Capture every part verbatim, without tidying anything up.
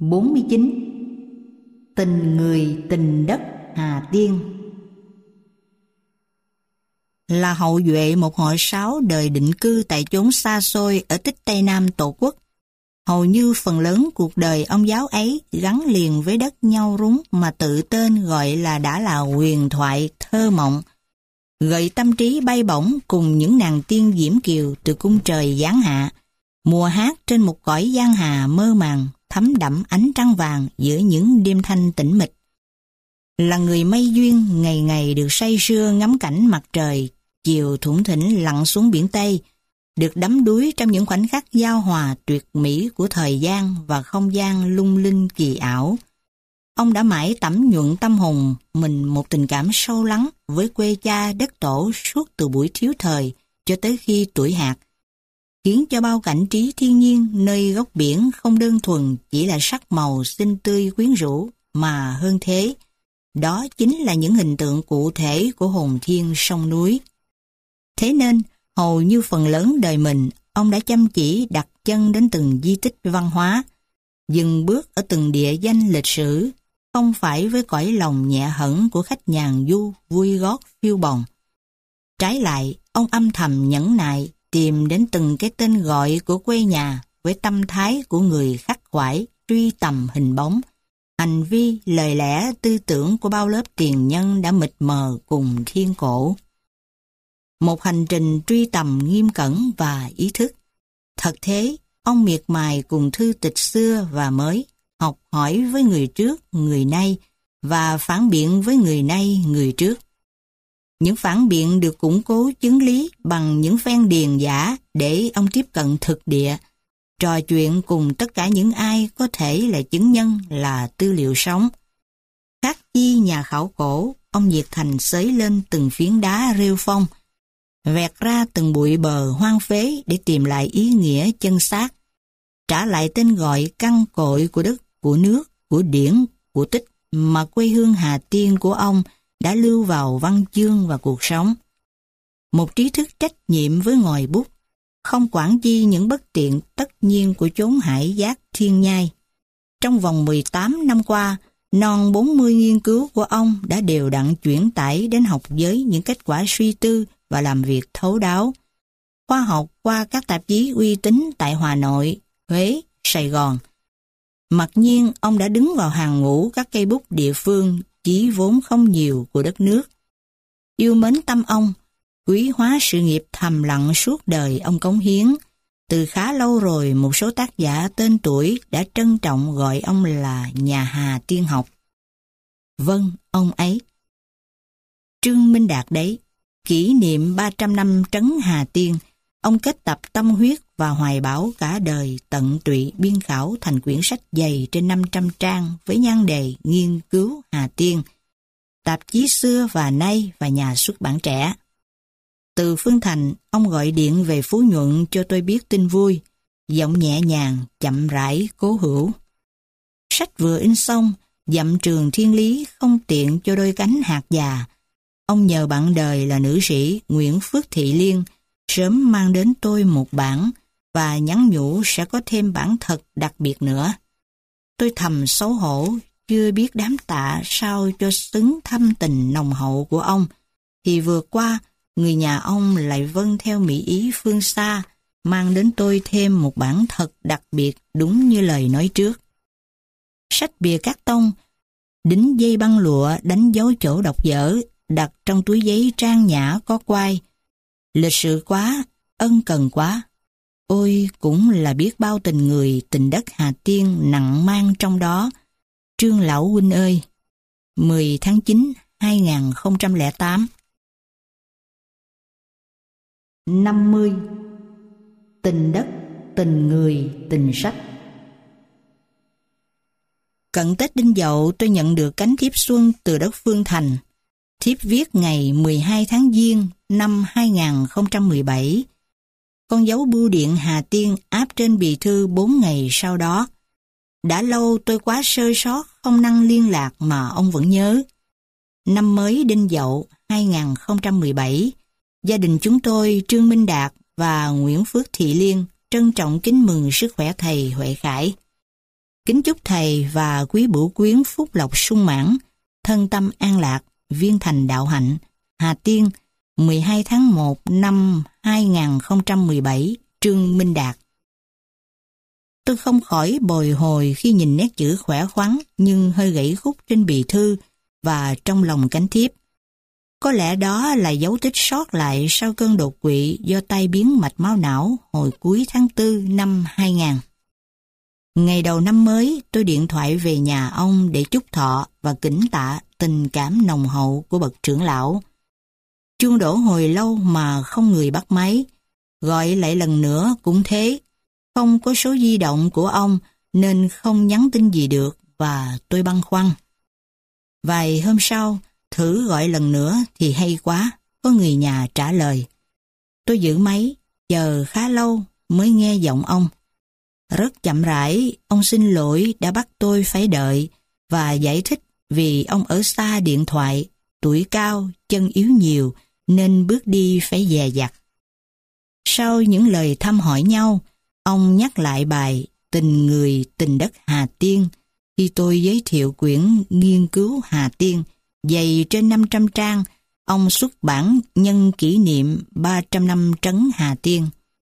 bốn mươi chín. Tình người tình đất Hà Tiên. Là hậu duệ một họ Sáo đời định cư tại chốn xa xôi ở tích Tây Nam Tổ quốc, hầu như phần lớn cuộc đời ông giáo ấy gắn liền với đất nhau rúng mà tự tên gọi là đã là huyền thoại thơ mộng, gợi tâm trí bay bổng cùng những nàng tiên diễm kiều từ cung trời giáng hạ, mùa hát trên một cõi giang hà mơ màng, thấm đẫm ánh trăng vàng giữa những đêm thanh tĩnh mịch. Là người mây duyên ngày ngày được say sưa ngắm cảnh mặt trời chiều thủng thỉnh lặn xuống biển Tây, được đắm đuối trong những khoảnh khắc giao hòa tuyệt mỹ của thời gian và không gian lung linh kỳ ảo. Ông đã mãi tẩm nhuận tâm hồn mình một tình cảm sâu lắng với quê cha đất tổ suốt từ buổi thiếu thời cho tới khi tuổi hạt, khiến cho bao cảnh trí thiên nhiên nơi góc biển không đơn thuần chỉ là sắc màu xinh tươi quyến rũ, mà hơn thế, đó chính là những hình tượng cụ thể của hồn thiên sông núi. Thế nên, hầu như phần lớn đời mình, ông đã chăm chỉ đặt chân đến từng di tích văn hóa, dừng bước ở từng địa danh lịch sử, không phải với cõi lòng nhẹ hẫng của khách nhàn du vui gót phiêu bồng. Trái lại, ông âm thầm nhẫn nại tìm đến từng cái tên gọi của quê nhà với tâm thái của người khắc khoải truy tầm hình bóng, hành vi, lời lẽ, tư tưởng của bao lớp tiền nhân đã mịt mờ cùng thiên cổ. Một hành trình truy tầm nghiêm cẩn và ý thức. Thật thế, ông miệt mài cùng thư tịch xưa và mới, học hỏi với người trước, người nay, và phản biện với người nay, người trước. Những phản biện được củng cố chứng lý bằng những phen điền giả để ông tiếp cận thực địa, trò chuyện cùng tất cả những ai có thể là chứng nhân, là tư liệu sống. Khác chi nhà khảo cổ, ông nhiệt thành xới lên từng phiến đá rêu phong, vẹt ra từng bụi bờ hoang phế để tìm lại ý nghĩa chân xác, trả lại tên gọi căn cội của đất, của nước, của điển, của tích mà quê hương Hà Tiên của ông đã lưu vào văn chương và cuộc sống. Một trí thức trách nhiệm với ngòi bút, không quản chi những bất tiện tất nhiên của chốn hải giác thiên nhai. Trong vòng mười tám năm qua, non bốn mươi nghiên cứu của ông đã đều đặn chuyển tải đến học giới những kết quả suy tư và làm việc thấu đáo. Khoa học qua các tạp chí uy tín tại Hà Nội, Huế, Sài Gòn. Mặc nhiên, ông đã đứng vào hàng ngũ các cây bút địa phương chí vốn không nhiều của đất nước. Yêu mến tâm ông, quý hóa sự nghiệp thầm lặng suốt đời ông cống hiến. Từ khá lâu rồi, một số tác giả tên tuổi đã trân trọng gọi ông là nhà Hà Tiên học. Vâng, ông ấy. Trương Minh Đạt đấy, kỷ niệm ba trăm năm trấn Hà Tiên, ông kết tập tâm huyết và hoài bão cả đời tận tụy biên khảo thành quyển sách dày trên năm trăm trang với nhan đề nghiên cứu Hà Tiên, tạp chí xưa và nay và nhà xuất bản trẻ. Từ Phương Thành, ông gọi điện về Phú Nhuận cho tôi biết tin vui, giọng nhẹ nhàng, chậm rãi, cố hữu. Sách vừa in xong, dặm trường thiên lý không tiện cho đôi cánh hạt già. Ông nhờ bạn đời là nữ sĩ Nguyễn Phước Thị Liên sớm mang đến tôi một bản và nhắn nhủ sẽ có thêm bản thật đặc biệt nữa. Tôi thầm xấu hổ, chưa biết đám tạ sao cho xứng thâm tình nồng hậu của ông, thì vừa qua người nhà ông lại vâng theo mỹ ý phương xa, mang đến tôi thêm một bản thật đặc biệt đúng như lời nói trước. Sách bìa cát tông, đính dây băng lụa đánh dấu chỗ đọc dở, đặt trong túi giấy trang nhã có quai. Lịch sự quá, ân cần quá. Ôi, cũng là biết bao tình người, tình đất Hà Tiên nặng mang trong đó. Trương Lão huynh ơi. mười tháng chín hai nghìn không trăm lẻ tám. năm mươi. Tình đất, tình người, tình sách. Cận Tết Đinh Dậu, tôi nhận được cánh thiếp xuân từ đất Phương Thành. Thiếp viết ngày mười hai tháng Giêng năm hai nghìn không trăm mười bảy. Con dấu bưu điện Hà Tiên áp trên bì thư bốn ngày sau đó. Đã lâu tôi quá sơ sót không năng liên lạc mà ông vẫn nhớ. Năm mới Đinh Dậu hai nghìn không trăm mười bảy, gia đình chúng tôi Trương Minh Đạt và Nguyễn Phước Thị Liên trân trọng kính mừng sức khỏe thầy Huệ Khải. Kính chúc thầy và quý bửu quyến phúc lộc sung mãn, thân tâm an lạc, viên thành đạo hạnh. Hà Tiên, mười hai tháng một năm hai nghìn không trăm mười bảy, Trương Minh Đạt. Tôi không khỏi bồi hồi khi nhìn nét chữ khỏe khoắn nhưng hơi gãy khúc trên bì thư và trong lòng cánh thiếp. Có lẽ đó là dấu tích sót lại sau cơn đột quỵ do tai biến mạch máu não hồi cuối tháng tư năm hai nghìn. Ngày đầu năm mới, tôi điện thoại về nhà ông để chúc thọ và kính tạ tình cảm nồng hậu của bậc trưởng lão. Chuông đổ hồi lâu mà không người bắt máy. Gọi lại lần nữa cũng thế. Không có số di động của ông nên không nhắn tin gì được và tôi băn khoăn. Vài hôm sau, thử gọi lần nữa thì hay quá, có người nhà trả lời. Tôi giữ máy, chờ khá lâu mới nghe giọng ông. Rất chậm rãi, ông xin lỗi đã bắt tôi phải đợi và giải thích vì ông ở xa điện thoại, tuổi cao, chân yếu nhiều nên bước đi phải dè dặt. Sau những lời thăm hỏi nhau, ông nhắc lại bài Tình người tình đất Hà Tiên khi tôi giới thiệu quyển nghiên cứu Hà Tiên dày trên năm trăm trang, ông xuất bản nhân kỷ niệm ba trăm năm trấn Hà Tiên.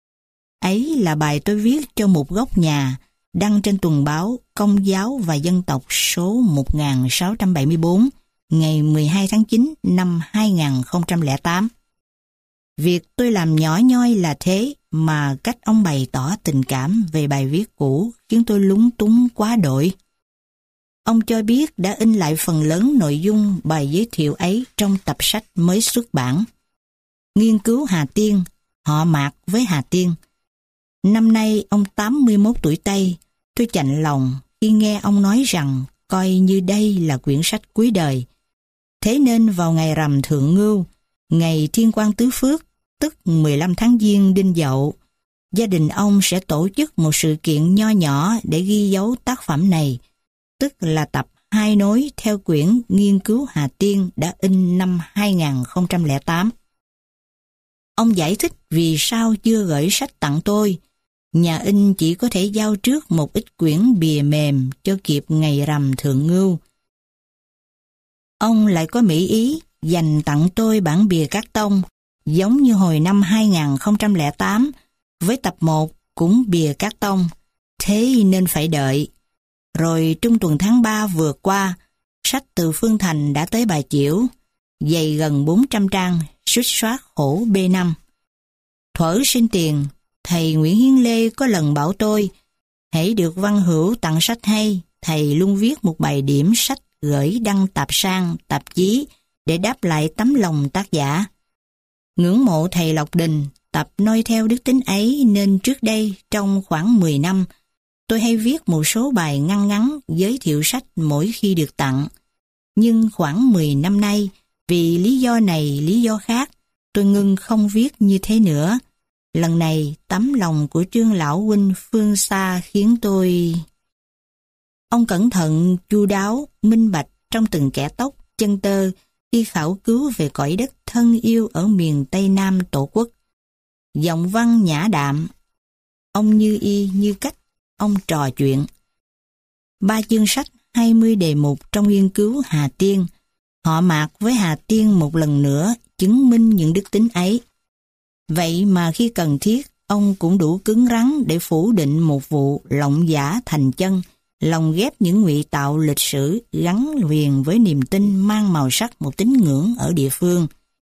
Ấy là bài tôi viết cho một góc nhà đăng trên tuần báo Công giáo và Dân tộc số một nghìn sáu trăm bảy mươi bốn ngày mười hai tháng chín năm hai nghìn không trăm lẻ tám. Việc tôi làm nhỏ nhoi là thế mà cách ông bày tỏ tình cảm về bài viết cũ khiến tôi lúng túng quá đội. Ông cho biết đã in lại phần lớn nội dung bài giới thiệu ấy trong tập sách mới xuất bản. Nghiên cứu Hà Tiên, họ Mạc với Hà Tiên. Năm nay ông tám mươi mốt tuổi Tây, tôi chạnh lòng khi nghe ông nói rằng coi như đây là quyển sách cuối đời. Thế nên vào ngày rằm Thượng Ngưu, ngày Thiên Quang Tứ Phước, tức mười lăm tháng Giêng Đinh Dậu, gia đình ông sẽ tổ chức một sự kiện nho nhỏ để ghi dấu tác phẩm này, tức là tập hai nối theo quyển Nghiên cứu Hà Tiên đã in năm hai nghìn không trăm lẻ tám. Ông giải thích vì sao chưa gửi sách tặng tôi. Nhà in chỉ có thể giao trước một ít quyển bìa mềm cho kịp ngày rằm Thượng Ngưu. Ông lại có mỹ ý dành tặng tôi bản bìa cát tông, giống như hồi năm hai nghìn không trăm lẻ tám, với tập một cũng bìa cát tông, thế nên phải đợi. Rồi trung tuần tháng ba vừa qua, sách từ Phương Thành đã tới Bà Chiểu, dày gần bốn trăm trang, xuất soát hổ B năm. Thuở sinh tiền, thầy Nguyễn Hiến Lê có lần bảo tôi, hãy được Văn Hữu tặng sách hay, thầy luôn viết một bài điểm sách gửi đăng tạp sang, tạp chí để đáp lại tấm lòng tác giả. Ngưỡng mộ thầy Lộc Đình, tập noi theo đức tính ấy nên trước đây trong khoảng mười năm, tôi hay viết một số bài ngắn ngắn giới thiệu sách mỗi khi được tặng. Nhưng khoảng mười năm nay, vì lý do này lý do khác, tôi ngưng không viết như thế nữa. Lần này, tấm lòng của Trương Lão huynh phương xa khiến tôi... Ông cẩn thận, chu đáo, minh bạch trong từng kẻ tóc, chân tơ khi khảo cứu về cõi đất thân yêu ở miền Tây Nam Tổ quốc. Giọng văn nhã đạm, ông như y như cách, ông trò chuyện. Ba chương sách, hai mươi đề mục trong nghiên cứu Hà Tiên, họ Mạc với Hà Tiên một lần nữa chứng minh những đức tính ấy. Vậy mà khi cần thiết, ông cũng đủ cứng rắn để phủ định một vụ lộng giả thành chân, lồng ghép những ngụy tạo lịch sử gắn liền với niềm tin mang màu sắc một tín ngưỡng ở địa phương.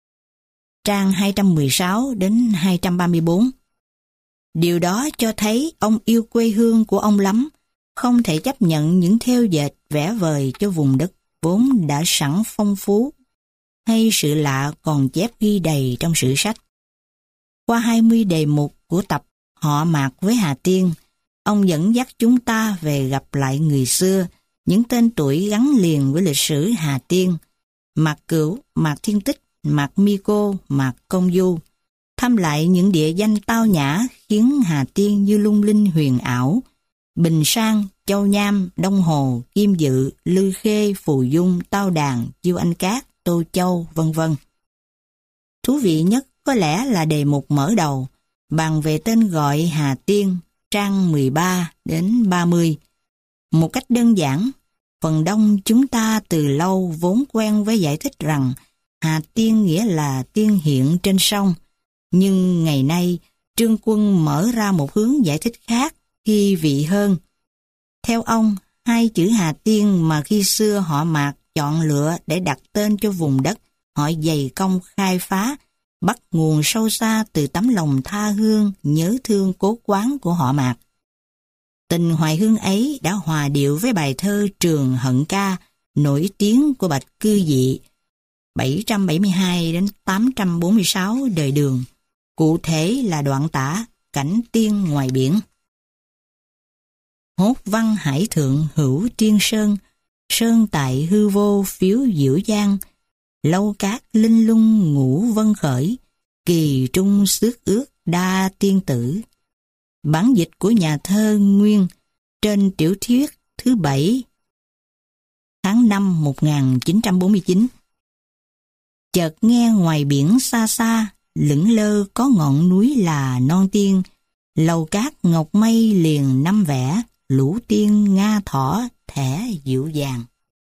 Trang hai trăm mười sáu đến hai trăm ba mươi bốn. Điều đó cho thấy ông yêu quê hương của ông lắm, không thể chấp nhận những thêu dệt vẽ vời cho vùng đất vốn đã sẵn phong phú, hay sự lạ còn chép ghi đầy trong sử sách. Qua hai mươi đề mục của tập Họ Mạc với Hà Tiên, ông dẫn dắt chúng ta về gặp lại người xưa, những tên tuổi gắn liền với lịch sử Hà Tiên, Mạc Cửu, Mạc Thiên Tích, Mạc Mi Cô, Mạc Công Du, thăm lại những địa danh tao nhã khiến Hà Tiên như lung linh huyền ảo, Bình Sang, Châu Nham, Đông Hồ, Kim Dự, Lư Khê, Phù Dung, Tao Đàn, Chiêu Anh Cát, Tô Châu, vân vân. Thú vị nhất có lẽ là đề mục mở đầu, bàn về tên gọi Hà Tiên, trang mười ba đến ba mươi. Một cách đơn giản, phần đông chúng ta từ lâu vốn quen với giải thích rằng Hà Tiên nghĩa là tiên hiện trên sông. Nhưng ngày nay, Trương Quân mở ra một hướng giải thích khác, thi vị hơn. Theo ông, hai chữ Hà Tiên mà khi xưa họ Mạc chọn lựa để đặt tên cho vùng đất họ dày công khai phá, bắt nguồn sâu xa từ tấm lòng tha hương, nhớ thương cố quán của họ Mạc. Tình hoài hương ấy đã hòa điệu với bài thơ Trường Hận Ca, nổi tiếng của Bạch Cư Dị, bảy trăm bảy mươi hai đến tám trăm bốn mươi sáu đời Đường, cụ thể là đoạn tả cảnh tiên ngoài biển. Hốt văn hải thượng hữu triên sơn, sơn tại hư vô phiếu diệu giang, lâu cát linh lung ngũ vân khởi, kỳ trung xước ước đa tiên tử. Bản dịch của nhà thơ Nguyên trên tiểu thuyết thứ bảy tháng năm một nghìn chín trăm bốn mươi chín. Chợt nghe ngoài biển xa xa, lững lơ có ngọn núi là non tiên, lầu cát ngọc mây liền năm vẽ, lũ tiên nga thỏ thẻ dịu dàng.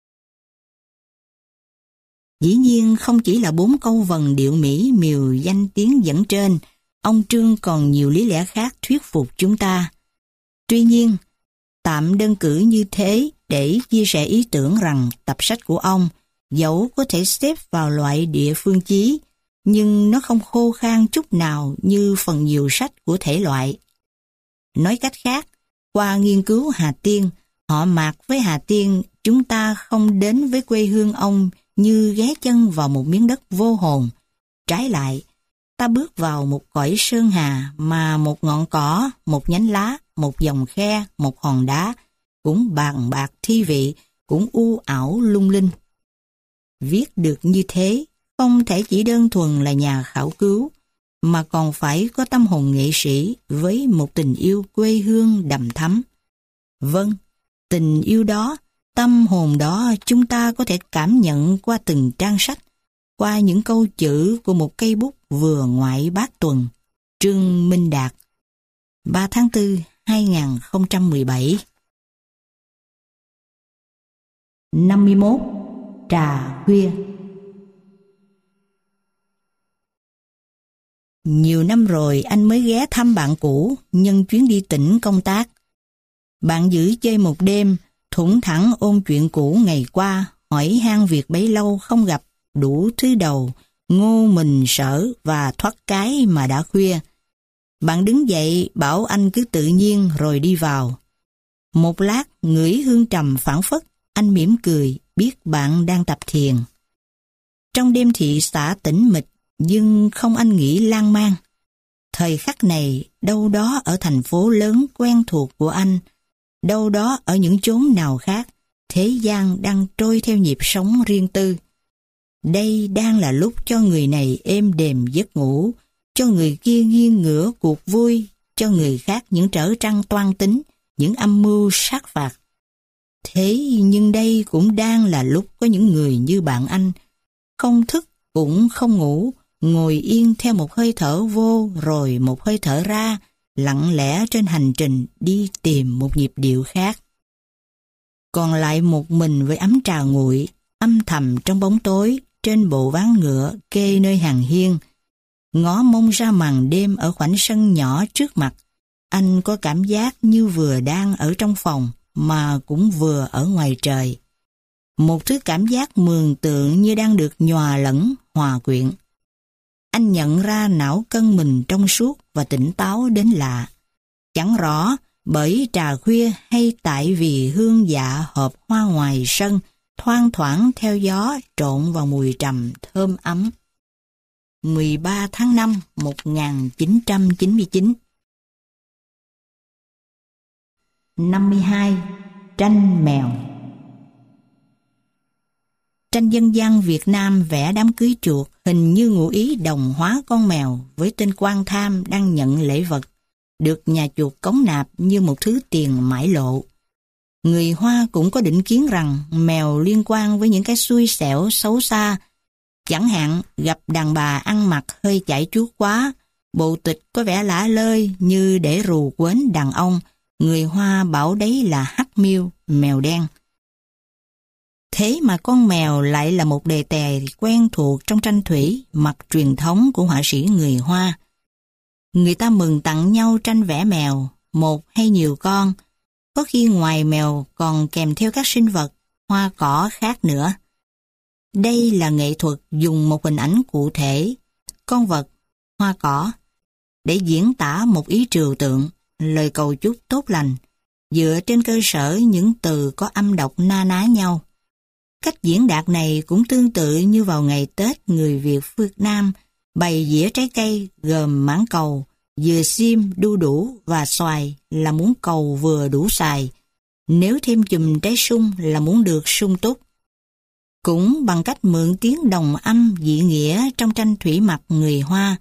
Dĩ nhiên không chỉ là bốn câu vần điệu mỹ miều danh tiếng dẫn trên, ông Trương còn nhiều lý lẽ khác thuyết phục chúng ta. Tuy nhiên, tạm đơn cử như thế để chia sẻ ý tưởng rằng tập sách của ông dẫu có thể xếp vào loại địa phương chí, nhưng nó không khô khan chút nào như phần nhiều sách của thể loại. Nói cách khác, qua nghiên cứu Hà Tiên, họ Mạc với Hà Tiên, chúng ta không đến với quê hương ông như ghé chân vào một miếng đất vô hồn. Trái lại, ta bước vào một cõi sơn hà mà một ngọn cỏ, một nhánh lá, một dòng khe, một hòn đá cũng bàn bạc thi vị, cũng u ảo lung linh. Viết được như thế, không thể chỉ đơn thuần là nhà khảo cứu, mà còn phải có tâm hồn nghệ sĩ với một tình yêu quê hương đầm thắm. Vâng, tình yêu đó, tâm hồn đó chúng ta có thể cảm nhận qua từng trang sách, qua những câu chữ của một cây bút vừa ngoại bát tuần. Trương Minh Đạt, ba tháng tư hai nghìn không trăm mười bảy. năm mươi mốt. Trà khuya. Nhiều năm rồi anh mới ghé thăm bạn cũ nhân chuyến đi tỉnh công tác. Bạn giữ chơi một đêm, thủng thẳng ôn chuyện cũ ngày qua, hỏi han việc bấy lâu không gặp, đủ thứ đầu, ngô mình sở và thoát cái mà đã khuya. Bạn đứng dậy bảo anh cứ tự nhiên rồi đi vào. Một lát ngửi hương trầm phảng phất, anh mỉm cười biết bạn đang tập thiền. Trong đêm thị xã tĩnh mịch, nhưng không anh nghĩ lan man. Thời khắc này, đâu đó ở thành phố lớn quen thuộc của anh, đâu đó ở những chốn nào khác, thế gian đang trôi theo nhịp sống riêng tư. Đây đang là lúc cho người này êm đềm giấc ngủ, cho người kia nghiêng ngửa cuộc vui, cho người khác những trở trăng toan tính, những âm mưu sát phạt. Thế nhưng đây cũng đang là lúc có những người như bạn anh, không thức cũng không ngủ, ngồi yên theo một hơi thở vô rồi một hơi thở ra, lặng lẽ trên hành trình đi tìm một nhịp điệu khác. Còn lại một mình với ấm trà nguội, âm thầm trong bóng tối, trên bộ ván ngựa kê nơi hàng hiên, ngó mông ra màn đêm ở khoảnh sân nhỏ trước mặt, anh có cảm giác như vừa đang ở trong phòng mà cũng vừa ở ngoài trời. Một thứ cảm giác mường tượng như đang được nhòa lẫn, hòa quyện. Anh nhận ra não cân mình trong suốt và tỉnh táo đến lạ. Chẳng rõ bởi trà khuya hay tại vì hương dạ hộp hoa ngoài sân thoang thoảng theo gió trộn vào mùi trầm thơm ấm. mười ba tháng năm một nghìn chín trăm chín mươi chín. năm mươi hai. Tranh mèo. Tranh dân gian Việt Nam vẽ đám cưới chuột hình như ngụ ý đồng hóa con mèo với tên quan tham đang nhận lễ vật, được nhà chuột cống nạp như một thứ tiền mãi lộ. Người Hoa cũng có định kiến rằng mèo liên quan với những cái xui xẻo xấu xa, chẳng hạn gặp đàn bà ăn mặc hơi chải chuốt quá, bộ tịch có vẻ lả lơi như để rù quến đàn ông, người Hoa bảo đấy là hắc Black Mill, mèo đen. Thế mà con mèo lại là một đề tài quen thuộc trong tranh thủy mặt truyền thống của họa sĩ người Hoa. Người ta mừng tặng nhau tranh vẽ mèo, một hay nhiều con, có khi ngoài mèo còn kèm theo các sinh vật, hoa cỏ khác nữa. Đây là nghệ thuật dùng một hình ảnh cụ thể, con vật, hoa cỏ, để diễn tả một ý trừu tượng, lời cầu chúc tốt lành, dựa trên cơ sở những từ có âm đọc na ná nhau. Cách diễn đạt này cũng tương tự như vào ngày Tết người Việt phương Nam bày dĩa trái cây gồm mãng cầu, dừa xiêm, đu đủ và xoài là muốn cầu vừa đủ xài, nếu thêm chùm trái sung là muốn được sung túc. Cũng bằng cách mượn tiếng đồng âm dị nghĩa trong tranh thủy mặc người Hoa,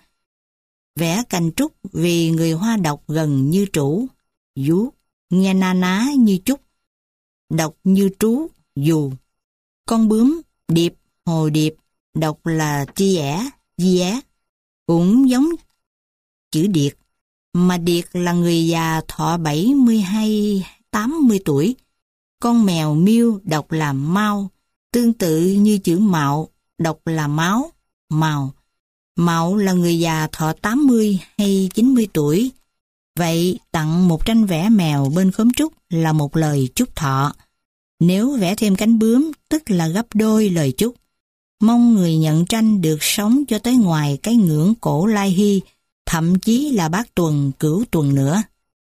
vẽ cành trúc vì người Hoa đọc gần như trũ, vú, nghe na ná như trúc, đọc như trú, dù. Con bướm, điệp, hồ điệp, đọc là chi ẻ, di é, cũng giống chữ điệt, mà điệt là người già thọ bảy mươi hay tám mươi tuổi. Con mèo miêu đọc là mau, tương tự như chữ mạo, đọc là máu, màu. Mạo là người già thọ tám mươi hay chín mươi tuổi. Vậy tặng một tranh vẽ mèo bên khóm trúc là một lời chúc thọ. Nếu vẽ thêm cánh bướm, tức là gấp đôi lời chúc. Mong người nhận tranh được sống cho tới ngoài cái ngưỡng cổ lai hy, thậm chí là bát tuần, cửu tuần nữa.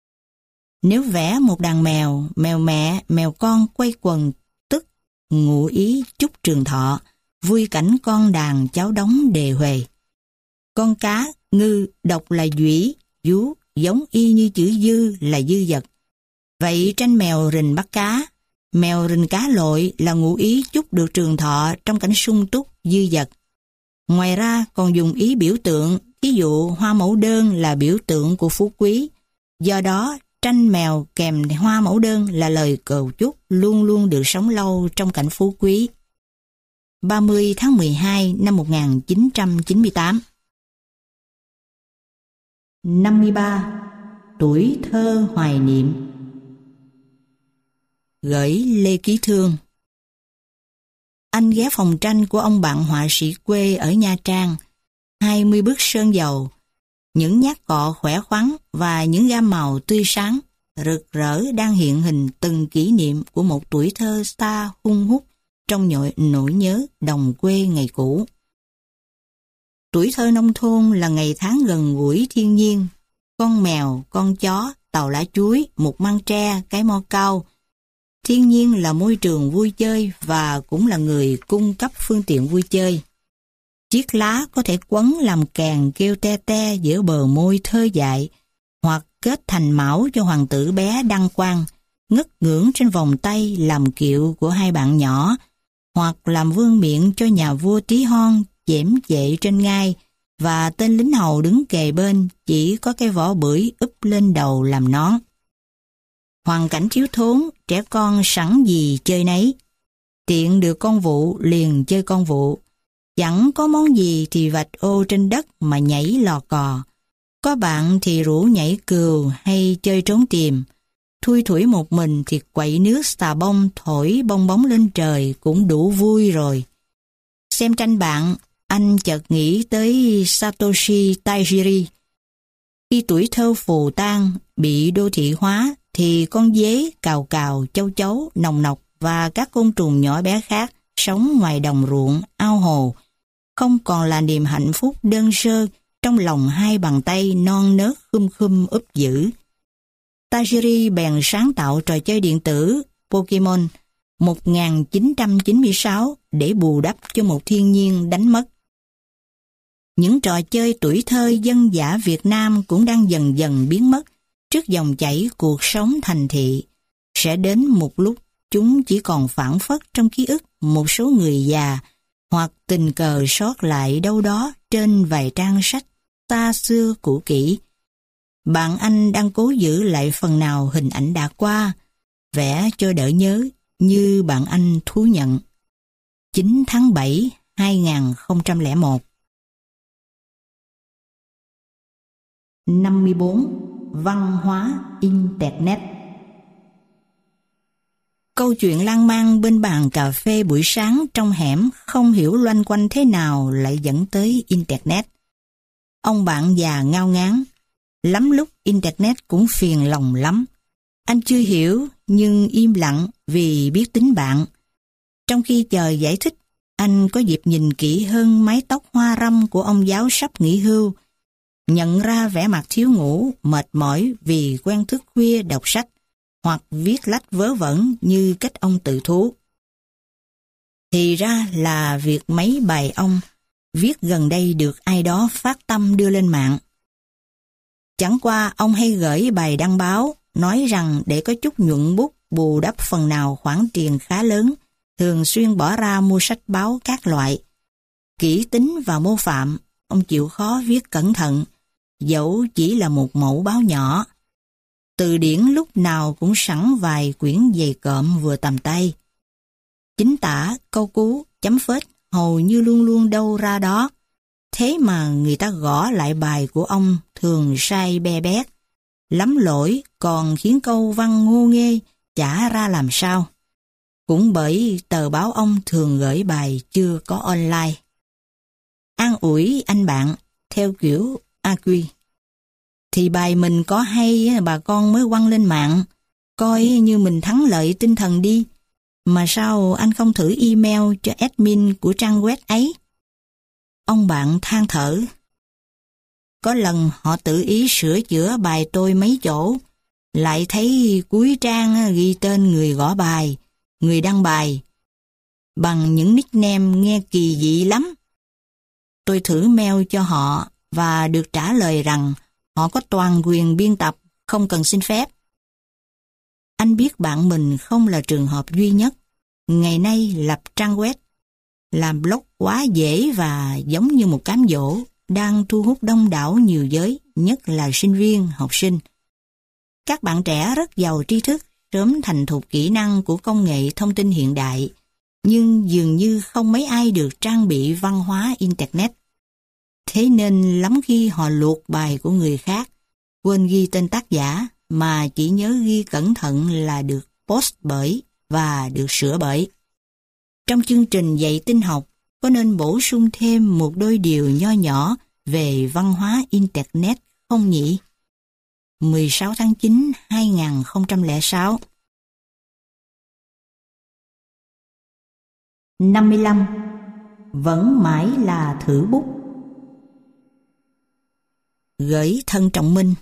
Nếu vẽ một đàn mèo, mèo mẹ, mèo con quay quần, tức ngụ ý chúc trường thọ, vui cảnh con đàn cháu đóng đề huề. Con cá, ngư, đọc là duỷ, vú, giống y như chữ dư là dư vật. Vậy tranh mèo rình bắt cá, mèo rình cá lội là ngụ ý chúc được trường thọ trong cảnh sung túc, dư vật. Ngoài ra còn dùng ý biểu tượng, ví dụ hoa mẫu đơn là biểu tượng của phú quý. Do đó, tranh mèo kèm hoa mẫu đơn là lời cầu chúc luôn luôn được sống lâu trong cảnh phú quý. ba mươi tháng mười hai năm một nghìn chín trăm chín mươi tám. năm mươi ba. Tuổi thơ hoài niệm. Gửi Lê Ký Thương. Anh ghé phòng tranh của ông bạn họa sĩ quê ở Nha Trang, hai mươi bức sơn dầu, những nhát cọ khỏe khoắn và những gam màu tươi sáng, rực rỡ đang hiện hình từng kỷ niệm của một tuổi thơ xa hung hút trong nhội nỗi nhớ đồng quê ngày cũ. Tuổi thơ nông thôn là ngày tháng gần gũi thiên nhiên, con mèo, con chó, tàu lá chuối, một măng tre, cái mo cao. Thiên nhiên là môi trường vui chơi và cũng là người cung cấp phương tiện vui chơi. Chiếc lá có thể quấn làm kèn kêu te te giữa bờ môi thơ dại, hoặc kết thành mão cho hoàng tử bé đăng quang, ngất ngưỡng trên vòng tay làm kiệu của hai bạn nhỏ, hoặc làm vương miện cho nhà vua tí hon chễm chệ trên ngai, và tên lính hầu đứng kề bên chỉ có cái vỏ bưởi úp lên đầu làm nón. Hoàn cảnh thiếu thốn, trẻ con sẵn gì chơi nấy. Tiện được con vụ liền chơi con vụ. Chẳng có món gì thì vạch ô trên đất mà nhảy lò cò. Có bạn thì rủ nhảy cừu hay chơi trốn tìm. Thui thủi một mình thì quậy nước xà bông thổi bong bóng lên trời cũng đủ vui rồi. Xem tranh bạn, anh chợt nghĩ tới Satoshi Tajiri. Khi tuổi thơ phù tang, bị đô thị hóa, thì con dế, cào cào, châu chấu, nòng nọc và các côn trùng nhỏ bé khác sống ngoài đồng ruộng, ao hồ, không còn là niềm hạnh phúc đơn sơ trong lòng hai bàn tay non nớt khum khum úp giữ. Tajiri bèn sáng tạo trò chơi điện tử Pokemon một nghìn chín trăm chín mươi sáu để bù đắp cho một thiên nhiên đánh mất. Những trò chơi tuổi thơ dân dã Việt Nam cũng đang dần dần biến mất trước dòng chảy cuộc sống thành thị. Sẽ đến một lúc chúng chỉ còn phảng phất trong ký ức một số người già, hoặc tình cờ sót lại đâu đó trên vài trang sách xa xưa cũ kỹ. Bạn anh đang cố giữ lại phần nào hình ảnh đã qua, vẽ cho đỡ nhớ, như bạn anh thú nhận. chín tháng bảy hai nghìn không trăm lẻ một. năm mươi bốn. Văn hóa Internet. Câu chuyện lan man bên bàn cà phê buổi sáng trong hẻm không hiểu loanh quanh thế nào lại dẫn tới Internet. Ông bạn già ngao ngán. Lắm lúc Internet cũng phiền lòng lắm. Anh chưa hiểu nhưng im lặng vì biết tính bạn. Trong khi chờ giải thích, anh có dịp nhìn kỹ hơn mái tóc hoa râm của ông giáo sắp nghỉ hưu, nhận ra vẻ mặt thiếu ngủ, mệt mỏi vì quen thức khuya đọc sách, hoặc viết lách vớ vẩn như cách ông tự thú. Thì ra là việc mấy bài ông viết gần đây được ai đó phát tâm đưa lên mạng. Chẳng qua ông hay gửi bài đăng báo, nói rằng để có chút nhuận bút bù đắp phần nào khoản tiền khá lớn, thường xuyên bỏ ra mua sách báo các loại. Kỹ tính và mô phạm, ông chịu khó viết cẩn thận, dẫu chỉ là một mẫu báo nhỏ. Từ điển lúc nào cũng sẵn vài quyển dày cộm vừa tầm tay. Chính tả, câu cú, chấm phết hầu như luôn luôn đâu ra đó. Thế mà người ta gõ lại bài của ông thường sai be bét, lắm lỗi còn khiến câu văn ngô nghê chả ra làm sao. Cũng bởi tờ báo ông thường gửi bài chưa có online. An ủi anh bạn theo kiểu a quy. Thì bài mình có hay bà con mới quăng lên mạng, coi như mình thắng lợi tinh thần đi. Mà sao anh không thử email cho admin của trang web ấy? Ông bạn than thở. Có lần họ tự ý sửa chữa bài tôi mấy chỗ, lại thấy cuối trang ghi tên người gõ bài, người đăng bài, bằng những nickname nghe kỳ dị lắm. Tôi thử mail cho họ và được trả lời rằng họ có toàn quyền biên tập, không cần xin phép. Anh biết bạn mình không là trường hợp duy nhất. Ngày nay lập trang web, làm blog quá dễ và giống như một cám dỗ, đang thu hút đông đảo nhiều giới, nhất là sinh viên, học sinh. Các bạn trẻ rất giàu tri thức, sớm thành thục kỹ năng của công nghệ thông tin hiện đại, nhưng dường như không mấy ai được trang bị văn hóa Internet. Thế nên lắm khi họ luộc bài của người khác, quên ghi tên tác giả mà chỉ nhớ ghi cẩn thận là được post bởi và được sửa bởi. Trong chương trình dạy tin học, có nên bổ sung thêm một đôi điều nho nhỏ về văn hóa Internet không nhỉ? mười sáu tháng chín năm hai nghìn không trăm lẻ sáu. năm mươi lăm. Vẫn mãi là thử bút. Gửi thân Trọng Minh.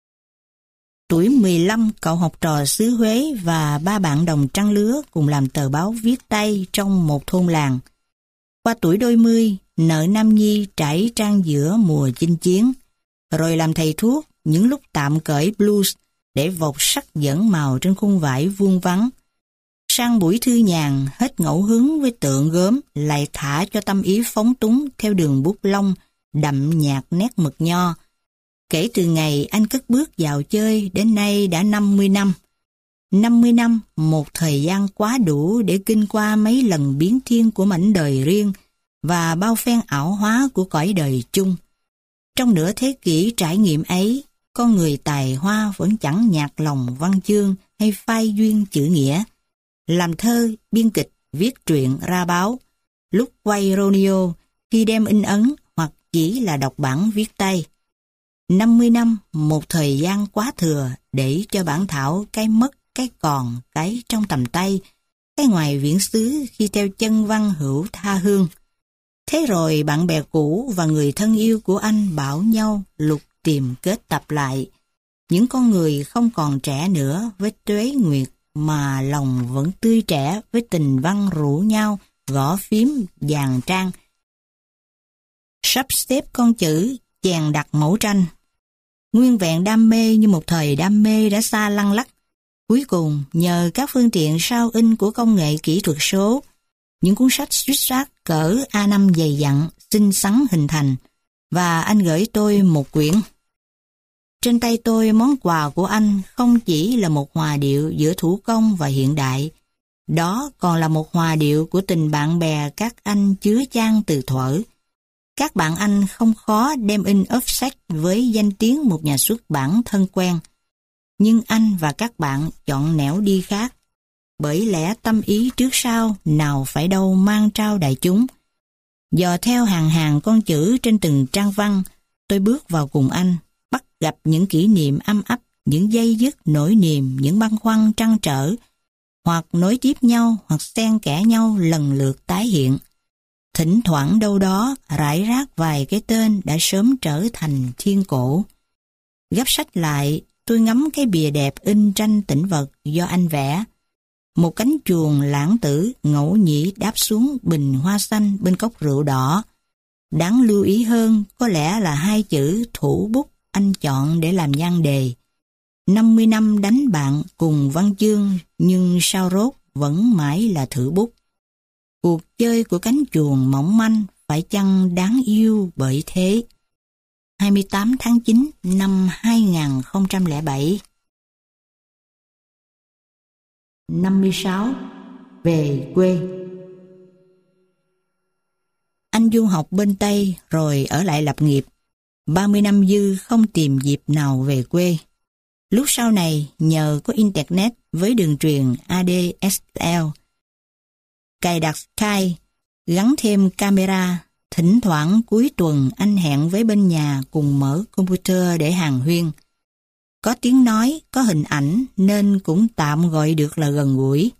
Tuổi mười lăm, cậu học trò xứ Huế và ba bạn đồng trang lứa cùng làm tờ báo viết tay trong một thôn làng. Qua tuổi đôi mươi, nợ nam nhi trải trang giữa mùa chinh chiến, rồi làm thầy thuốc những lúc tạm cởi blues để vột sắc dẫn màu trên khung vải vuông vắn. Sang buổi thư nhàn, hết ngẫu hứng với tượng gốm, lại thả cho tâm ý phóng túng theo đường bút lông, đậm nhạt nét mực nho. Kể từ ngày anh cất bước vào chơi đến nay đã năm mươi năm. năm mươi năm, một thời gian quá đủ để kinh qua mấy lần biến thiên của mảnh đời riêng và bao phen ảo hóa của cõi đời chung. Trong nửa thế kỷ trải nghiệm ấy, con người tài hoa vẫn chẳng nhạt lòng văn chương hay phai duyên chữ nghĩa. Làm thơ, biên kịch, viết truyện ra báo, lúc quay rodeo, khi đem in ấn hoặc chỉ là đọc bản viết tay. năm mươi năm, một thời gian quá thừa để cho bản thảo cái mất, cái còn, cái trong tầm tay, cái ngoài viễn xứ khi theo chân văn hữu tha hương. Thế rồi bạn bè cũ và người thân yêu của anh bảo nhau lục tìm kết tập lại. Những con người không còn trẻ nữa với tuế nguyệt mà lòng vẫn tươi trẻ với tình văn rủ nhau gõ phím dàn trang. Sắp xếp con chữ, chèn đặt mẫu tranh. Nguyên vẹn đam mê như một thời đam mê đã xa lăng lắc. Cuối cùng, nhờ các phương tiện sao in của công nghệ kỹ thuật số, những cuốn sách suýt soát cỡ A năm dày dặn, xinh xắn hình thành, và anh gửi tôi một quyển. Trên tay tôi, món quà của anh không chỉ là một hòa điệu giữa thủ công và hiện đại, đó còn là một hòa điệu của tình bạn bè các anh chứa chan từ thuở. Các bạn anh không khó đem in offset với danh tiếng một nhà xuất bản thân quen, nhưng anh và các bạn chọn nẻo đi khác. bởi lẽ tâm ý trước sau nào phải đâu mang trao đại chúng. Dò theo hàng hàng con chữ trên từng trang văn, tôi bước vào cùng anh, bắt gặp những kỷ niệm âm ấp, những dây dứt nỗi niềm, những băn khoăn trăn trở, hoặc nối tiếp nhau, hoặc xen kẽ nhau lần lượt tái hiện. Thỉnh thoảng đâu đó rải rác vài cái tên đã sớm trở thành thiên cổ. Gấp sách lại, tôi ngắm cái bìa đẹp in tranh tĩnh vật do anh vẽ. Một cánh chuồn lãng tử ngẫu nhĩ đáp xuống bình hoa xanh bên cốc rượu đỏ. Đáng lưu ý hơn có lẽ là hai chữ thủ bút anh chọn để làm nhan đề. năm mươi năm đánh bạn cùng văn chương, nhưng sao rốt vẫn mãi là thử bút. Cuộc chơi của cánh chuồn mỏng manh phải chăng đáng yêu bởi thế? hai mươi tám tháng chín năm hai nghìn không trăm lẻ bảy. năm mươi sáu. Về quê. Anh du học bên Tây rồi ở lại lập nghiệp. ba mươi năm dư không tìm dịp nào về quê. Lúc sau này nhờ có Internet với đường truyền a đê ét lờ, cài đặt Skype, gắn thêm camera, thỉnh thoảng cuối tuần anh hẹn với bên nhà cùng mở computer để hàn huyên. Có tiếng nói, có hình ảnh nên cũng tạm gọi được là gần gũi.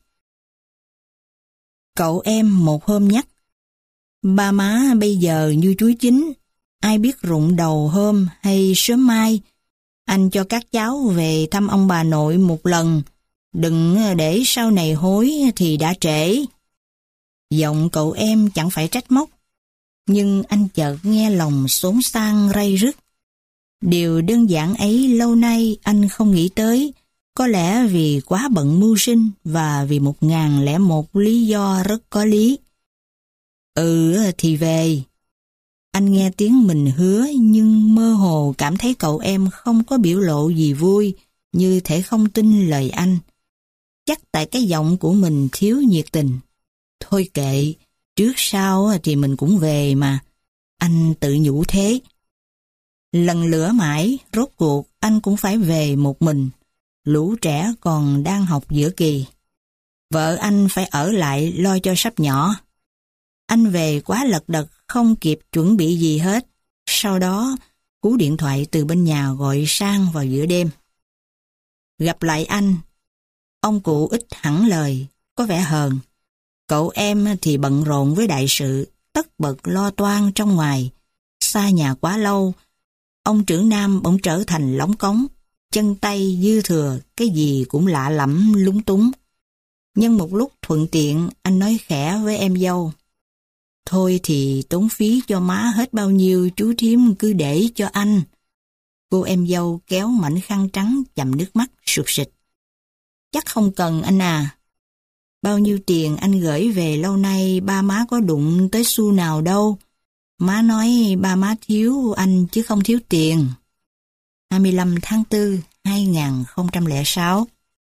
Cậu em một hôm nhắc, ba má bây giờ như chuối chín, ai biết rụng đầu hôm hay sớm mai, anh cho các cháu về thăm ông bà nội một lần, đừng để sau này hối thì đã trễ. Giọng cậu em chẳng phải trách móc, nhưng anh chợt nghe lòng xốn xang ray rứt. Điều đơn giản ấy lâu nay anh không nghĩ tới, có lẽ vì quá bận mưu sinh và vì một ngàn lẻ một lý do rất có lý. Ừ thì về. Anh nghe tiếng mình hứa nhưng mơ hồ cảm thấy cậu em không có biểu lộ gì vui, như thể không tin lời anh. Chắc tại cái giọng của mình thiếu nhiệt tình. Thôi kệ, trước sau thì mình cũng về mà. Anh tự nhủ thế. Lần lữa mãi, rốt cuộc anh cũng phải về một mình. Lũ trẻ còn đang học giữa kỳ. Vợ anh phải ở lại lo cho sắp nhỏ. Anh về quá lật đật, không kịp chuẩn bị gì hết. Sau đó, cú điện thoại từ bên nhà gọi sang vào giữa đêm. Gặp lại anh, ông cụ ít hẳn lời, có vẻ hờn. Cậu em thì bận rộn với đại sự, tất bật lo toan trong ngoài. Xa nhà quá lâu, ông trưởng Nam bỗng trở thành lóng cống, chân tay dư thừa, cái gì cũng lạ lẫm lúng túng. Nhân một lúc thuận tiện, anh nói khẽ với em dâu. Thôi thì tốn phí cho má hết bao nhiêu chú thím cứ để cho anh. Cô em dâu kéo mảnh khăn trắng chậm nước mắt sụt sịt. Chắc không cần anh à. Bao nhiêu tiền anh gửi về lâu nay ba má có đụng tới xu nào đâu. Má nói ba má thiếu anh chứ không thiếu tiền. hai mươi lăm tháng tư năm hai nghìn không trăm lẻ sáu.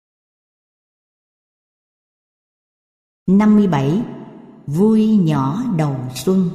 năm mươi bảy. Vui nhỏ đầu xuân.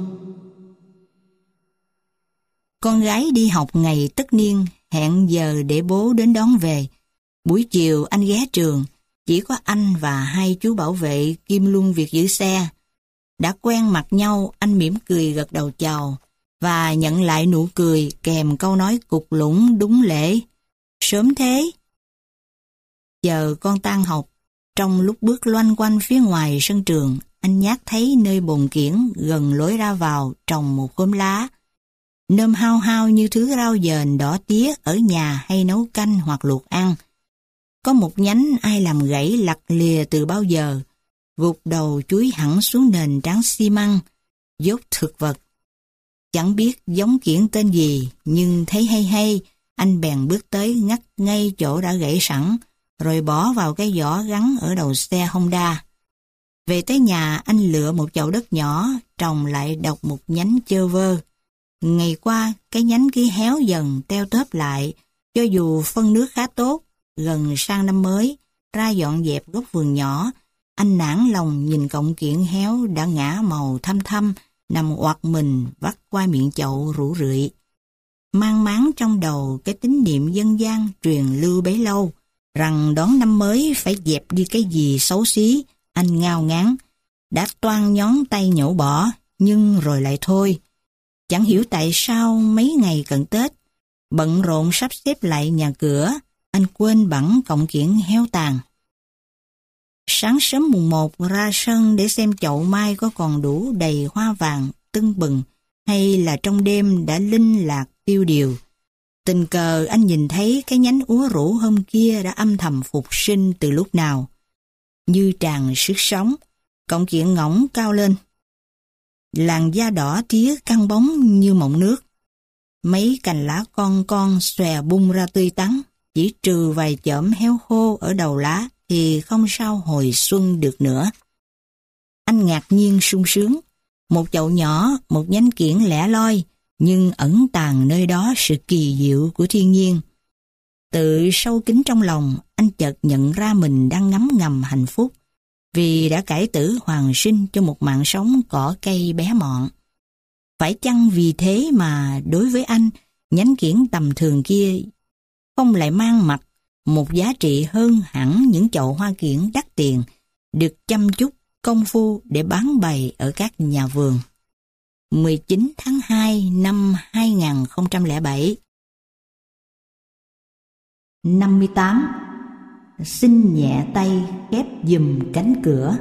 Con gái đi học ngày tất niên, hẹn giờ để bố đến đón về. Buổi chiều anh ghé trường, chỉ có anh và hai chú bảo vệ kiêm luôn việc giữ xe. Đã quen mặt nhau, anh mỉm cười gật đầu chào, và nhận lại nụ cười kèm câu nói cục lũng đúng lễ. Sớm thế. Chờ con tan học, trong lúc bước loanh quanh phía ngoài sân trường, anh nhát thấy nơi bồn kiển gần lối ra vào trồng một khóm lá. Nôm hao hao như thứ rau dền đỏ tía ở nhà hay nấu canh hoặc luộc ăn. Có một nhánh ai làm gãy lặt lìa từ bao giờ, gục đầu chúi hẳn xuống nền trắng xi măng, dốt thực vật. Chẳng biết giống kiển tên gì, nhưng thấy hay hay, anh bèn bước tới ngắt ngay chỗ đã gãy sẵn, rồi bỏ vào cái giỏ gắn ở đầu xe Honda. Về tới nhà, anh lựa một chậu đất nhỏ, trồng lại độc một nhánh chơ vơ. Ngày qua, cái nhánh cứ héo dần, teo tóp lại, cho dù phân nước khá tốt. Gần sang năm mới, ra dọn dẹp góc vườn nhỏ, anh nản lòng nhìn cọng kiển héo đã ngã màu thâm thâm, nằm oặt mình vắt qua miệng chậu rủ rượi. Mang máng trong đầu cái tín niệm dân gian truyền lưu bấy lâu, rằng đón năm mới phải dẹp đi cái gì xấu xí, anh ngao ngán. Đã toan nhón tay nhổ bỏ, nhưng rồi lại thôi. Chẳng hiểu tại sao mấy ngày cận Tết, bận rộn sắp xếp lại nhà cửa, anh quên bẵng cọng kiển heo tàn. Sáng sớm mùng một ra sân để xem chậu mai có còn đủ đầy hoa vàng, tưng bừng, hay là trong đêm đã linh lạc tiêu điều. Tình cờ anh nhìn thấy cái nhánh úa rủ hôm kia đã âm thầm phục sinh từ lúc nào. Như tràn sức sống, cọng kiển ngỗng cao lên. Làn da đỏ tía căng bóng như mọng nước. Mấy cành lá con con xòe bung ra tươi tắn, chỉ trừ vài chởm héo khô ở đầu lá thì không sao hồi xuân được nữa. Anh ngạc nhiên sung sướng. Một chậu nhỏ, một nhánh kiển lẻ loi, nhưng ẩn tàng nơi đó sự kỳ diệu của thiên nhiên. Tự sâu kín trong lòng, anh chợt nhận ra mình đang ngấm ngầm hạnh phúc, vì đã cải tử hoàn sinh cho một mạng sống cỏ cây bé mọn. Phải chăng vì thế mà đối với anh, nhánh kiển tầm thường kia không lại mang mặt một giá trị hơn hẳn những chậu hoa kiển đắt tiền, được chăm chút công phu để bán bày ở các nhà vườn. mười chín tháng hai năm hai nghìn không trăm lẻ bảy. năm mươi tám. Xin nhẹ tay khép giùm cánh cửa.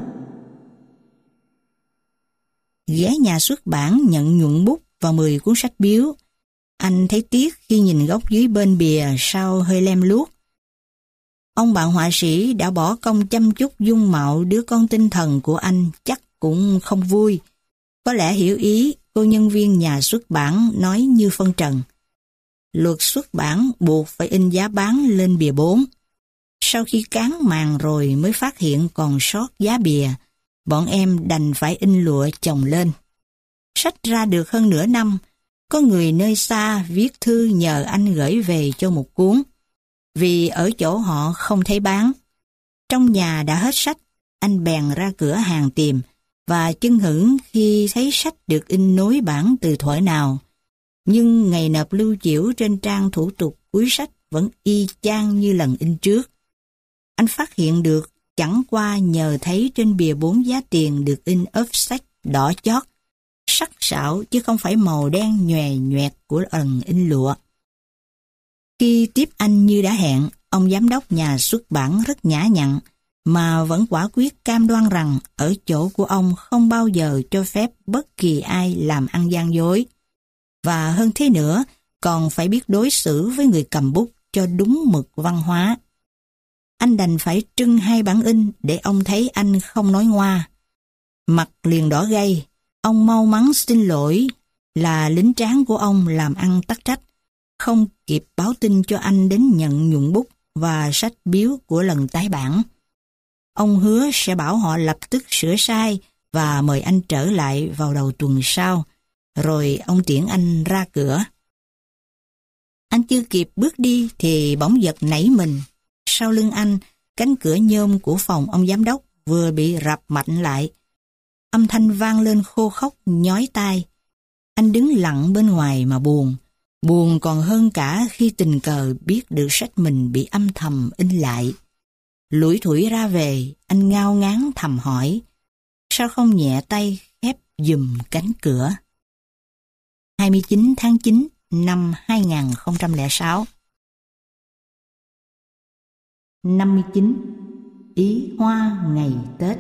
Ghé nhà xuất bản nhận nhuận bút vào mười cuốn sách biếu. Anh thấy tiếc khi nhìn góc dưới bên bìa sao hơi lem luốc. Ông bạn họa sĩ đã bỏ công chăm chút dung mạo đứa con tinh thần của anh chắc cũng không vui. Có lẽ hiểu ý, cô nhân viên nhà xuất bản nói như phân trần. Luật xuất bản buộc phải in giá bán lên bìa bốn. Sau khi cán màng rồi mới phát hiện còn sót giá bìa, bọn em đành phải in lụa chồng lên. Sách ra được hơn nửa năm, có người nơi xa viết thư nhờ anh gửi về cho một cuốn, vì ở chỗ họ không thấy bán. Trong nhà đã hết sách, anh bèn ra cửa hàng tìm, và chưng hửng khi thấy sách được in nối bản từ thuở nào. Nhưng ngày nộp lưu chiểu trên trang thủ tục cuối sách vẫn y chang như lần in trước. Anh phát hiện được chẳng qua nhờ thấy trên bìa bốn giá tiền được in offset đỏ chót, sắc sảo chứ không phải màu đen nhòe nhoẹt của lần in lụa. Khi tiếp anh như đã hẹn, ông giám đốc nhà xuất bản rất nhã nhặn, mà vẫn quả quyết cam đoan rằng ở chỗ của ông không bao giờ cho phép bất kỳ ai làm ăn gian dối. Và hơn thế nữa, còn phải biết đối xử với người cầm bút cho đúng mực văn hóa. Anh đành phải trưng hai bản in để ông thấy anh không nói ngoa. Mặt liền đỏ gay, ông mau mắn xin lỗi là lính tráng của ông làm ăn tắc trách, không kịp báo tin cho anh đến nhận nhuận bút và sách biếu của lần tái bản. Ông hứa sẽ bảo họ lập tức sửa sai và mời anh trở lại vào đầu tuần sau, rồi ông tiễn anh ra cửa. Anh chưa kịp bước đi thì bỗng giật nảy mình. Sau lưng anh, cánh cửa nhôm của phòng ông giám đốc vừa bị rập mạnh lại. Âm thanh vang lên khô khốc nhói tai. Anh đứng lặng bên ngoài mà buồn. Buồn còn hơn cả khi tình cờ biết được sách mình bị âm thầm in lại. Lủi thủi ra về, anh ngao ngán thầm hỏi, sao không nhẹ tay khép giùm cánh cửa? hai mươi chín tháng chín năm hai nghìn không trăm lẻ sáu. năm mươi chín. Ý hoa ngày Tết.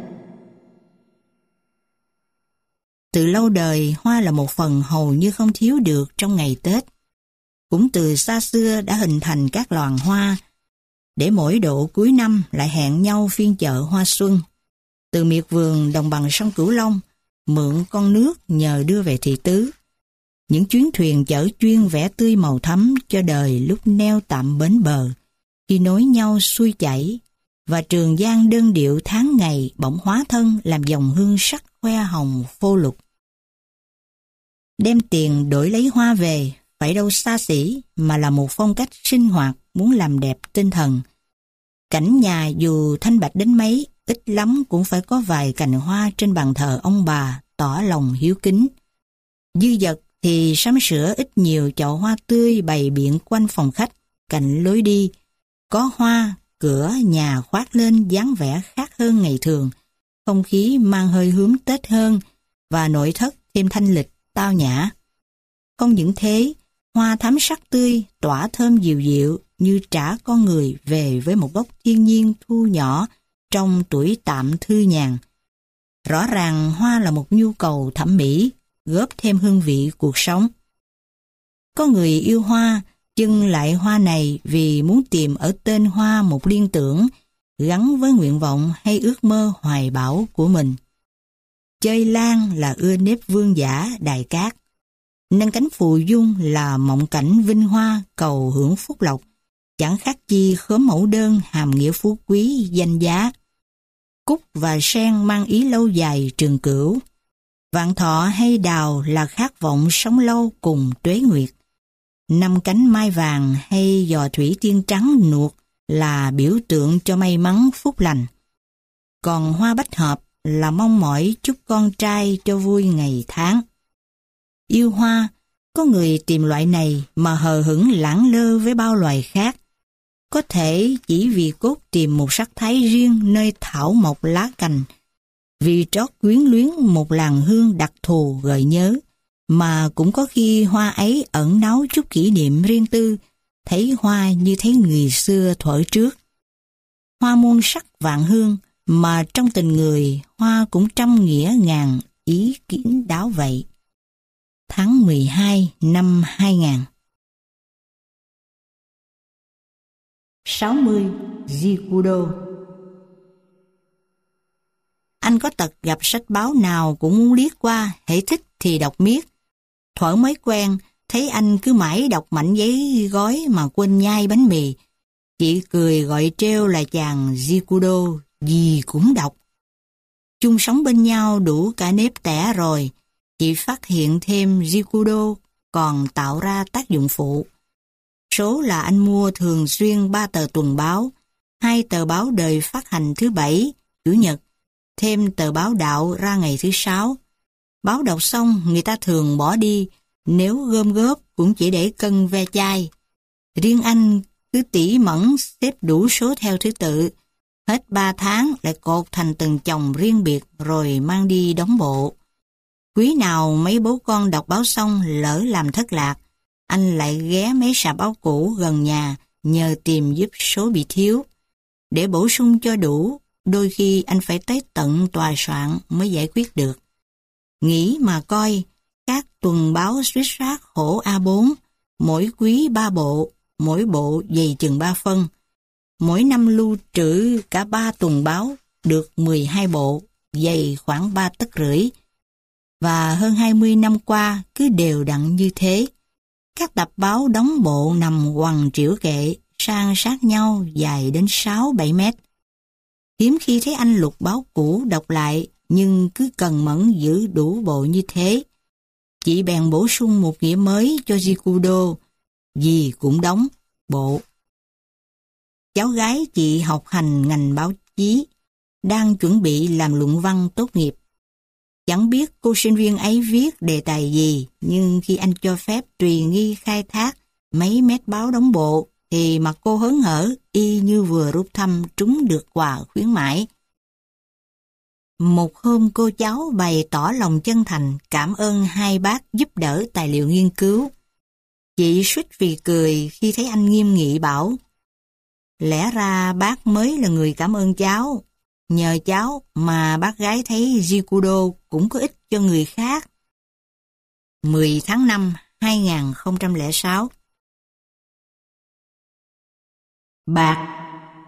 Từ lâu đời, hoa là một phần hầu như không thiếu được trong ngày Tết. Cũng từ xa xưa đã hình thành các làng hoa, để mỗi độ cuối năm lại hẹn nhau phiên chợ hoa xuân. Từ miệt vườn đồng bằng sông Cửu Long, mượn con nước nhờ đưa về thị tứ. Những chuyến thuyền chở chuyên vẽ tươi màu thắm cho đời lúc neo tạm bến bờ, khi nối nhau xuôi chảy, và Trường Giang đơn điệu tháng ngày bỗng hóa thân làm dòng hương sắc khoe hồng phô lục. Đem tiền đổi lấy hoa về, phải đâu xa xỉ, mà là một phong cách sinh hoạt muốn làm đẹp tinh thần. Cảnh nhà dù thanh bạch đến mấy, ít lắm cũng phải có vài cành hoa trên bàn thờ ông bà tỏ lòng hiếu kính. Dư dật thì sắm sửa ít nhiều chậu hoa tươi bày biện quanh phòng khách, cạnh lối đi. Có hoa, cửa nhà khoác lên dáng vẻ khác hơn ngày thường, không khí mang hơi hướng Tết hơn và nội thất thêm thanh lịch, tao nhã. Không những thế, hoa thắm sắc tươi, tỏa thơm dịu dịu như trả con người về với một góc thiên nhiên thu nhỏ trong tuổi tạm thư nhàn. Rõ ràng hoa là một nhu cầu thẩm mỹ, góp thêm hương vị cuộc sống. Có người yêu hoa, chưng lại hoa này vì muốn tìm ở tên hoa một liên tưởng gắn với nguyện vọng hay ước mơ hoài bão của mình. Chơi lan là ưa nếp vương giả đài cát. Nâng cánh phù dung là mộng cảnh vinh hoa cầu hưởng phúc lộc, chẳng khác chi khóm mẫu đơn hàm nghĩa phú quý danh giá. Cúc và sen mang ý lâu dài trường cửu. Vạn thọ hay đào là khát vọng sống lâu cùng tuế nguyệt. Năm cánh mai vàng hay giò thủy tiên trắng nuột là biểu tượng cho may mắn phúc lành. Còn hoa bách hợp là mong mỏi chúc con trai cho vui ngày tháng. Yêu hoa, có người tìm loại này mà hờ hững lẳng lơ với bao loài khác. Có thể chỉ vì cốt tìm một sắc thái riêng nơi thảo mộc lá cành, vì trót quyến luyến một làn hương đặc thù gợi nhớ, mà cũng có khi hoa ấy ẩn náu chút kỷ niệm riêng tư, thấy hoa như thấy người xưa thuở trước. Hoa muôn sắc vạn hương, mà trong tình người, hoa cũng trăm nghĩa ngàn ý kín đáo vậy. Tháng mười hai năm hai nghìn. sáu mươi Jikudo. Anh có tật gặp sách báo nào cũng muốn liếc qua, hễ thích thì đọc miết. Thuở mới quen, thấy anh cứ mãi đọc mảnh giấy gói mà quên nhai bánh mì. Chị cười gọi trêu là chàng Jikudo, gì cũng đọc. Chung sống bên nhau đủ cả nếp tẻ rồi, chị phát hiện thêm Jikudo còn tạo ra tác dụng phụ. Số là anh mua thường xuyên ba tờ tuần báo, hai tờ báo đời phát hành thứ bảy, chủ nhật, thêm tờ báo đạo ra ngày thứ sáu. Báo đọc xong người ta thường bỏ đi, nếu gom góp cũng chỉ để cân ve chai. Riêng anh cứ tỉ mẩn xếp đủ số theo thứ tự, hết ba tháng lại cột thành từng chồng riêng biệt rồi mang đi đóng bộ. Quý nào mấy bố con đọc báo xong lỡ làm thất lạc, anh lại ghé mấy sạp báo cũ gần nhà nhờ tìm giúp số bị thiếu. Để bổ sung cho đủ, đôi khi anh phải tới tận tòa soạn mới giải quyết được. Nghĩ mà coi, các tuần báo suýt soát hổ A bốn, mỗi quý ba bộ, mỗi bộ dày chừng ba phân. Mỗi năm lưu trữ cả ba tuần báo được mười hai bộ, dày khoảng ba tấc rưỡi. Và hơn hai mươi năm qua cứ đều đặn như thế. Các tập báo đóng bộ nằm quằn trĩu kệ, san sát nhau dài đến sáu bảy mét. Hiếm khi thấy anh lục báo cũ đọc lại, nhưng cứ cần mẫn giữ đủ bộ như thế. Chị bèn bổ sung một nghĩa mới cho Jikudo, gì cũng đóng, bộ. Cháu gái chị học hành ngành báo chí, đang chuẩn bị làm luận văn tốt nghiệp. Chẳng biết cô sinh viên ấy viết đề tài gì, nhưng khi anh cho phép tùy nghi khai thác mấy mét báo đóng bộ, thì mặt cô hớn hở y như vừa rút thăm trúng được quà khuyến mãi. Một hôm cô cháu bày tỏ lòng chân thành cảm ơn hai bác giúp đỡ tài liệu nghiên cứu. Chị suýt vì cười khi thấy anh nghiêm nghị bảo: lẽ ra bác mới là người cảm ơn cháu. Nhờ cháu mà bác gái thấy Jikudo cũng có ích cho người khác. mười tháng năm hai nghìn không trăm lẻ sáu. Bạc.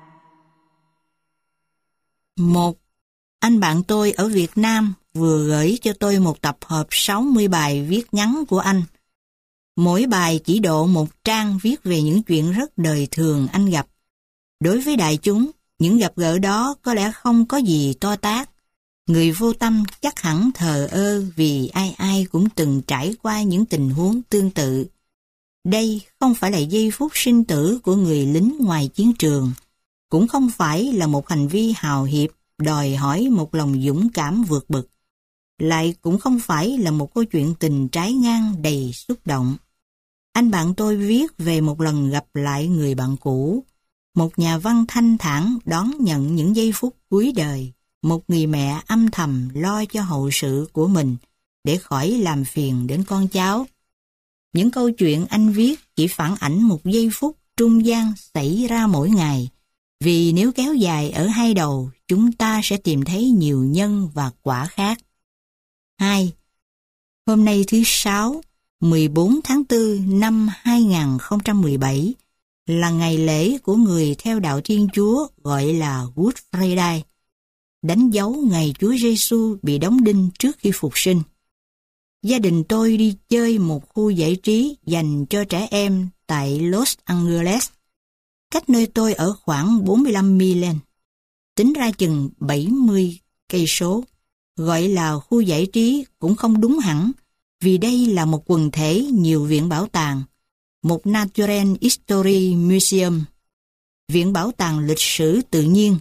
Một anh bạn tôi ở Việt Nam vừa gửi cho tôi một tập hợp sáu mươi bài viết ngắn của anh. Mỗi bài chỉ độ một trang viết về những chuyện rất đời thường anh gặp. Đối với đại chúng, những gặp gỡ đó có lẽ không có gì to tát. Người vô tâm chắc hẳn thờ ơ vì ai ai cũng từng trải qua những tình huống tương tự. Đây không phải là giây phút sinh tử của người lính ngoài chiến trường, cũng không phải là một hành vi hào hiệp đòi hỏi một lòng dũng cảm vượt bực, lại cũng không phải là một câu chuyện tình trái ngang đầy xúc động. Anh bạn tôi viết về một lần gặp lại người bạn cũ, một nhà văn thanh thản đón nhận những giây phút cuối đời, một người mẹ âm thầm lo cho hậu sự của mình để khỏi làm phiền đến con cháu. Những câu chuyện anh viết chỉ phản ảnh một giây phút trung gian xảy ra mỗi ngày, vì nếu kéo dài ở hai đầu, chúng ta sẽ tìm thấy nhiều nhân và quả khác. hai. Hôm nay thứ Sáu, mười bốn tháng tư năm hai nghìn không trăm mười bảy, là ngày lễ của người theo đạo Thiên Chúa gọi là Good Friday, đánh dấu ngày Chúa Giêsu bị đóng đinh trước khi phục sinh. Gia đình tôi đi chơi một khu giải trí dành cho trẻ em tại Los Angeles, cách nơi tôi ở khoảng bốn mươi lăm mi-li, tính ra chừng bảy mươi cây số. Gọi là khu giải trí cũng không đúng hẳn, vì đây là một quần thể nhiều viện bảo tàng, một Natural History Museum, viện bảo tàng lịch sử tự nhiên,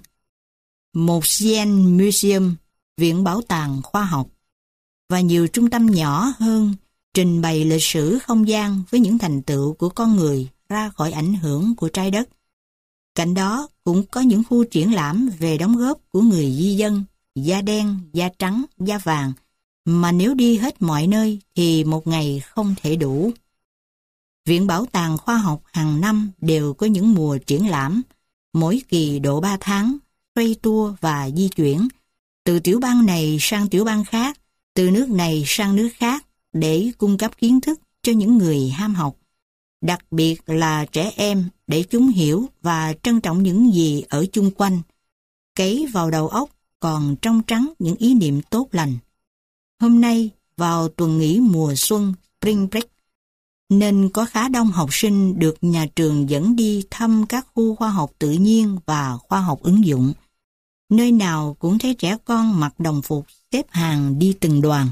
một Science Museum, viện bảo tàng khoa học, và nhiều trung tâm nhỏ hơn trình bày lịch sử không gian với những thành tựu của con người ra khỏi ảnh hưởng của trái đất. Cạnh đó cũng có những khu triển lãm về đóng góp của người di dân, da đen, da trắng, da vàng, mà nếu đi hết mọi nơi thì một ngày không thể đủ. Viện Bảo tàng Khoa học hàng năm đều có những mùa triển lãm, mỗi kỳ độ ba tháng, xoay tua và di chuyển, từ tiểu bang này sang tiểu bang khác, từ nước này sang nước khác, để cung cấp kiến thức cho những người ham học, đặc biệt là trẻ em, để chúng hiểu và trân trọng những gì ở chung quanh, cấy vào đầu óc còn trong trắng những ý niệm tốt lành. Hôm nay, vào tuần nghỉ mùa xuân, Spring Break, nên có khá đông học sinh được nhà trường dẫn đi thăm các khu khoa học tự nhiên và khoa học ứng dụng. Nơi nào cũng thấy trẻ con mặc đồng phục xếp hàng đi từng đoàn.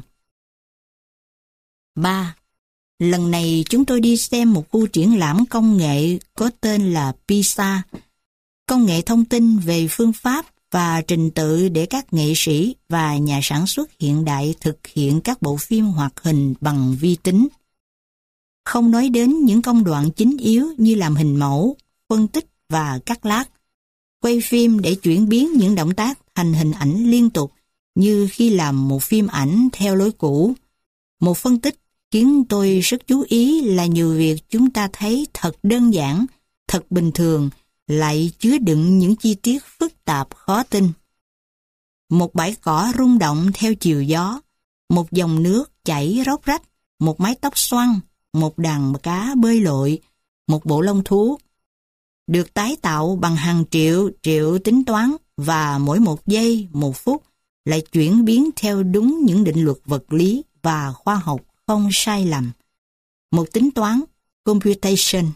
ba. Lần này chúng tôi đi xem một khu triển lãm công nghệ có tên là PISA, công nghệ thông tin về phương pháp và trình tự để các nghệ sĩ và nhà sản xuất hiện đại thực hiện các bộ phim hoạt hình bằng vi tính. Không nói đến những công đoạn chính yếu như làm hình mẫu, phân tích và cắt lát, quay phim để chuyển biến những động tác thành hình ảnh liên tục như khi làm một phim ảnh theo lối cũ. Một phân tích khiến tôi rất chú ý là nhiều việc chúng ta thấy thật đơn giản, thật bình thường, lại chứa đựng những chi tiết phức tạp khó tin. Một bãi cỏ rung động theo chiều gió, một dòng nước chảy róc rách, một mái tóc xoăn, một đàn cá bơi lội, một bộ lông thú, được tái tạo bằng hàng triệu triệu tính toán, và mỗi một giây, một phút lại chuyển biến theo đúng những định luật vật lý và khoa học không sai lầm. Một tính toán, computation.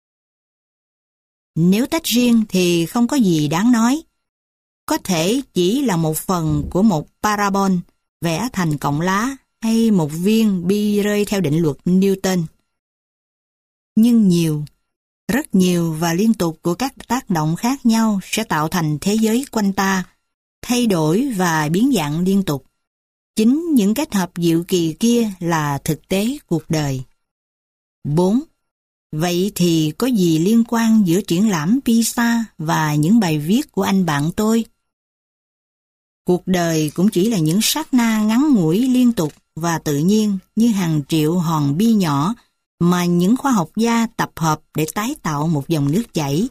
Nếu tách riêng thì không có gì đáng nói. Có thể chỉ là một phần của một parabol vẽ thành cọng lá hay một viên bi rơi theo định luật Newton. Nhưng nhiều, rất nhiều và liên tục của các tác động khác nhau sẽ tạo thành thế giới quanh ta, thay đổi và biến dạng liên tục. Chính những kết hợp diệu kỳ kia là thực tế cuộc đời. bốn. Vậy thì có gì liên quan giữa triển lãm PISA và những bài viết của anh bạn tôi? Cuộc đời cũng chỉ là những sát na ngắn ngủi liên tục và tự nhiên như hàng triệu hòn bi nhỏ mà những khoa học gia tập hợp để tái tạo một dòng nước chảy.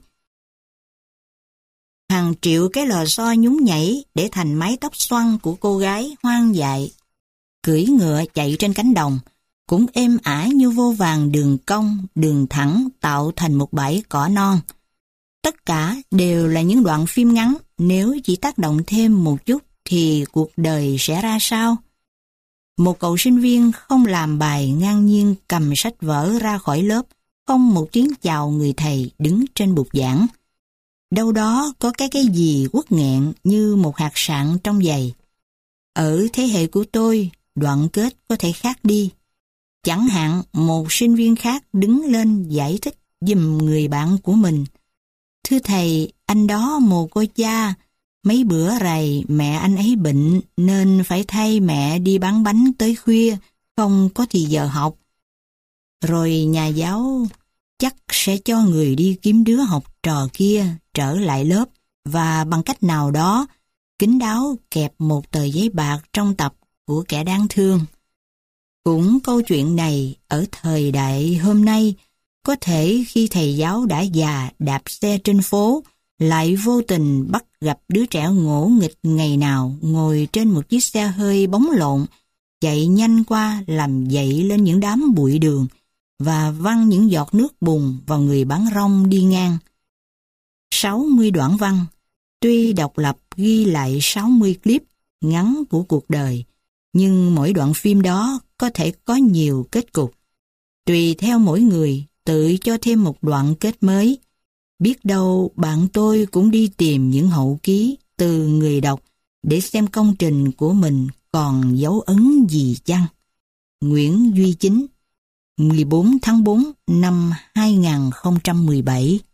Hàng triệu cái lò xo nhún nhảy để thành mái tóc xoăn của cô gái hoang dại, cưỡi ngựa chạy trên cánh đồng, cũng êm ả như vô vàn đường cong, đường thẳng tạo thành một bãi cỏ non. Tất cả đều là những đoạn phim ngắn, nếu chỉ tác động thêm một chút thì cuộc đời sẽ ra sao? Một cậu sinh viên không làm bài ngang nhiên cầm sách vở ra khỏi lớp, không một tiếng chào người thầy đứng trên bục giảng. Đâu đó có cái cái gì uất nghẹn như một hạt sạn trong giày. Ở thế hệ của tôi, đoạn kết có thể khác đi. Chẳng hạn một sinh viên khác đứng lên giải thích giùm người bạn của mình. Thưa thầy, anh đó mồ côi cha, mấy bữa rày mẹ anh ấy bệnh nên phải thay mẹ đi bán bánh tới khuya, không có thì giờ học. Rồi nhà giáo chắc sẽ cho người đi kiếm đứa học trò kia trở lại lớp và bằng cách nào đó kín đáo kẹp một tờ giấy bạc trong tập của kẻ đáng thương. Cũng câu chuyện này ở thời đại hôm nay, có thể khi thầy giáo đã già đạp xe trên phố, lại vô tình bắt gặp đứa trẻ ngỗ nghịch ngày nào ngồi trên một chiếc xe hơi bóng lộn, chạy nhanh qua làm dậy lên những đám bụi đường và văng những giọt nước bùn vào người bán rong đi ngang. sáu mươi đoạn văn, tuy độc lập ghi lại sáu mươi clip ngắn của cuộc đời, nhưng mỗi đoạn phim đó có thể có nhiều kết cục. Tùy theo mỗi người tự cho thêm một đoạn kết mới. Biết đâu bạn tôi cũng đi tìm những hậu ký từ người đọc để xem công trình của mình còn dấu ấn gì chăng. Nguyễn Duy Chính, mười bốn tháng tư năm hai nghìn không trăm mười bảy.